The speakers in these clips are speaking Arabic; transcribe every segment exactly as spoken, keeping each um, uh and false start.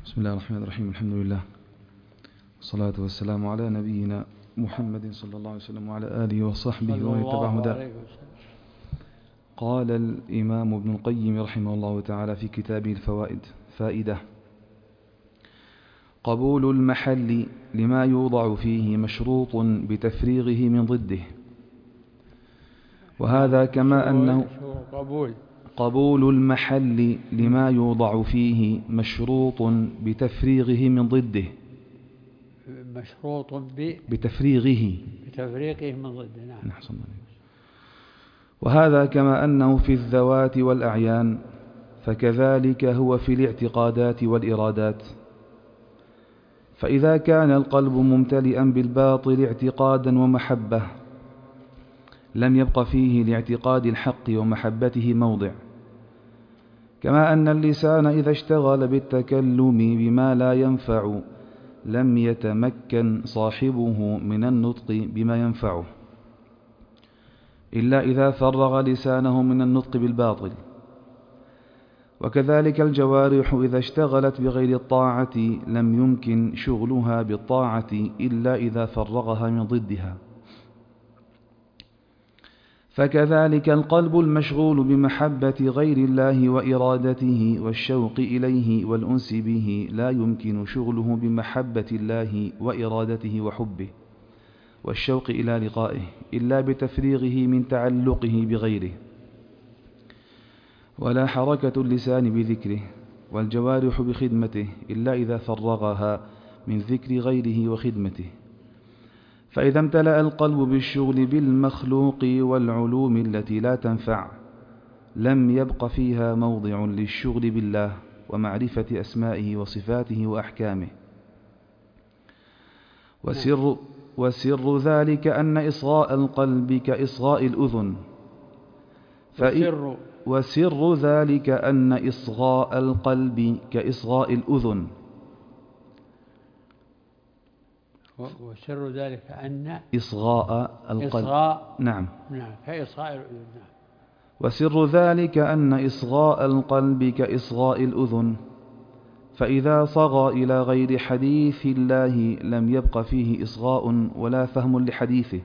بسم الله الرحمن الرحيم. الحمد لله والصلاة والسلام على نبينا محمد صلى الله عليه وسلم وعلى آله وصحبه ومن اتبع هداه. قال الإمام ابن القيم رحمه الله تعالى في كتابه الفوائد: فائدة: قبول المحل لما يوضع فيه مشروط بتفريغه من ضده، وهذا كما أنه قبول قبول المحل لما يوضع فيه مشروط بتفريغه من ضده مشروط ب... بتفريغه بتفريغه من ضده. نعم. وهذا كما أنه في الذوات والأعيان، فكذلك هو في الاعتقادات والإرادات. فإذا كان القلب ممتلئا بالباطل اعتقادا ومحبة لم يبق فيه لاعتقاد الحق ومحبته موضع، كما أن اللسان إذا اشتغل بالتكلم بما لا ينفع لم يتمكن صاحبه من النطق بما ينفعه إلا إذا فرغ لسانه من النطق بالباطل. وكذلك الجوارح إذا اشتغلت بغير الطاعة لم يمكن شغلها بالطاعة إلا إذا فرغها من ضدها. فكذلك القلب المشغول بمحبة غير الله وإرادته والشوق إليه والأنس به لا يمكن شغله بمحبة الله وإرادته وحبه والشوق إلى لقائه إلا بتفريغه من تعلقه بغيره. ولا حركة اللسان بذكره والجوارح بخدمته إلا إذا فرغها من ذكر غيره وخدمته. فإذا امتلأ القلب بالشغل بالمخلوق والعلوم التي لا تنفع لم يبق فيها موضع للشغل بالله ومعرفة أسمائه وصفاته وأحكامه. وسر, وسر ذلك أن إصغاء القلب كإصغاء الأذن وسر, وسر ذلك أن إصغاء القلب كإصغاء الأذن وسر ذلك أن إصغاء القلب إصغاء نعم نعم كإصغاء الأذن. نعم. وسر ذلك أن إصغاء القلب كإصغاء الأذن، فإذا صغى إلى غير حديث الله لم يبق فيه إصغاء ولا فهم لحديثه.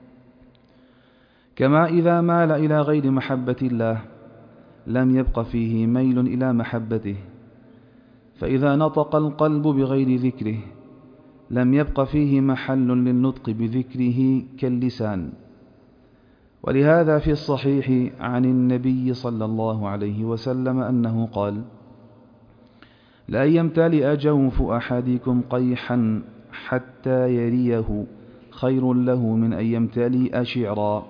كما إذا مال إلى غير محبة الله لم يبق فيه ميل إلى محبته. فإذا نطق القلب بغير ذكره لم يبق فيه محل للنطق بذكره كاللسان. ولهذا في الصحيح عن النبي صلى الله عليه وسلم أنه قال: لا يمتلئ جوف أحدكم قيحا حتى يريه خير له من أن يمتلئ شعرا.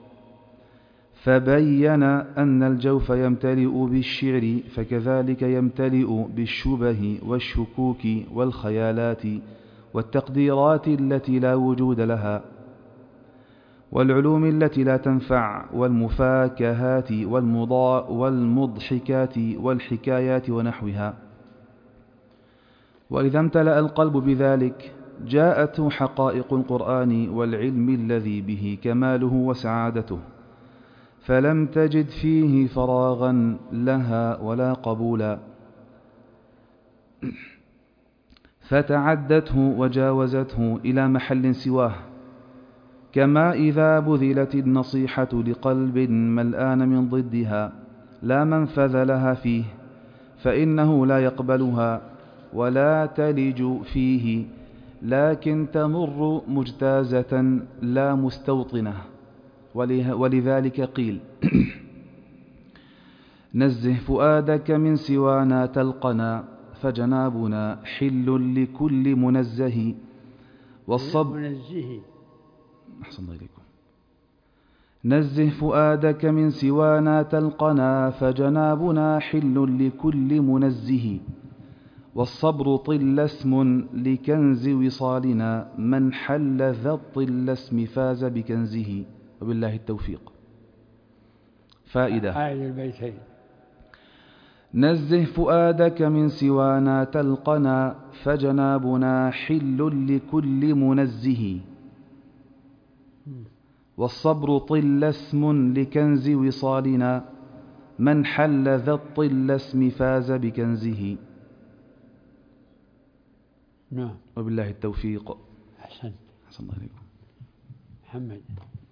فبين أن الجوف يمتلئ بالشعر فكذلك يمتلئ بالشبه والشكوك والخيالات والتقديرات التي لا وجود لها والعلوم التي لا تنفع والمفاكهات والمضحكات والحكايات ونحوها. وإذا امتلأ القلب بذلك جاءته حقائق القرآن والعلم الذي به كماله وسعادته، فلم تجد فيه فراغا لها ولا قبولا، فتعدته وجاوزته إلى محل سواه. كما إذا بذلت النصيحة لقلب ملآن من ضدها لا منفذ لها فيه فإنه لا يقبلها ولا تلج فيه، لكن تمر مجتازة لا مستوطنة. ولذلك قيل: نزه فؤادك من سوانا تلقنا فجنابنا حل لكل منزه. والصبر منزه أحسن الله إليكم. نزه فؤادك من سوانا تلقنا فجنابنا حل لكل منزه. والصبر طل اسم لكنز وصالنا من حل ذا الطل اسم فاز بكنزه. وبالله التوفيق. فائدة: أعيد البيتين. نزه فؤادك من سوانا تلقنا فجنابنا حل لكل منزه. والصبر طل اسم لكنز وصالنا من حل ذا الطل اسم فاز بكنزه. نعم. وبالله التوفيق. أحسنت. أحسن الله عليكم. محمد.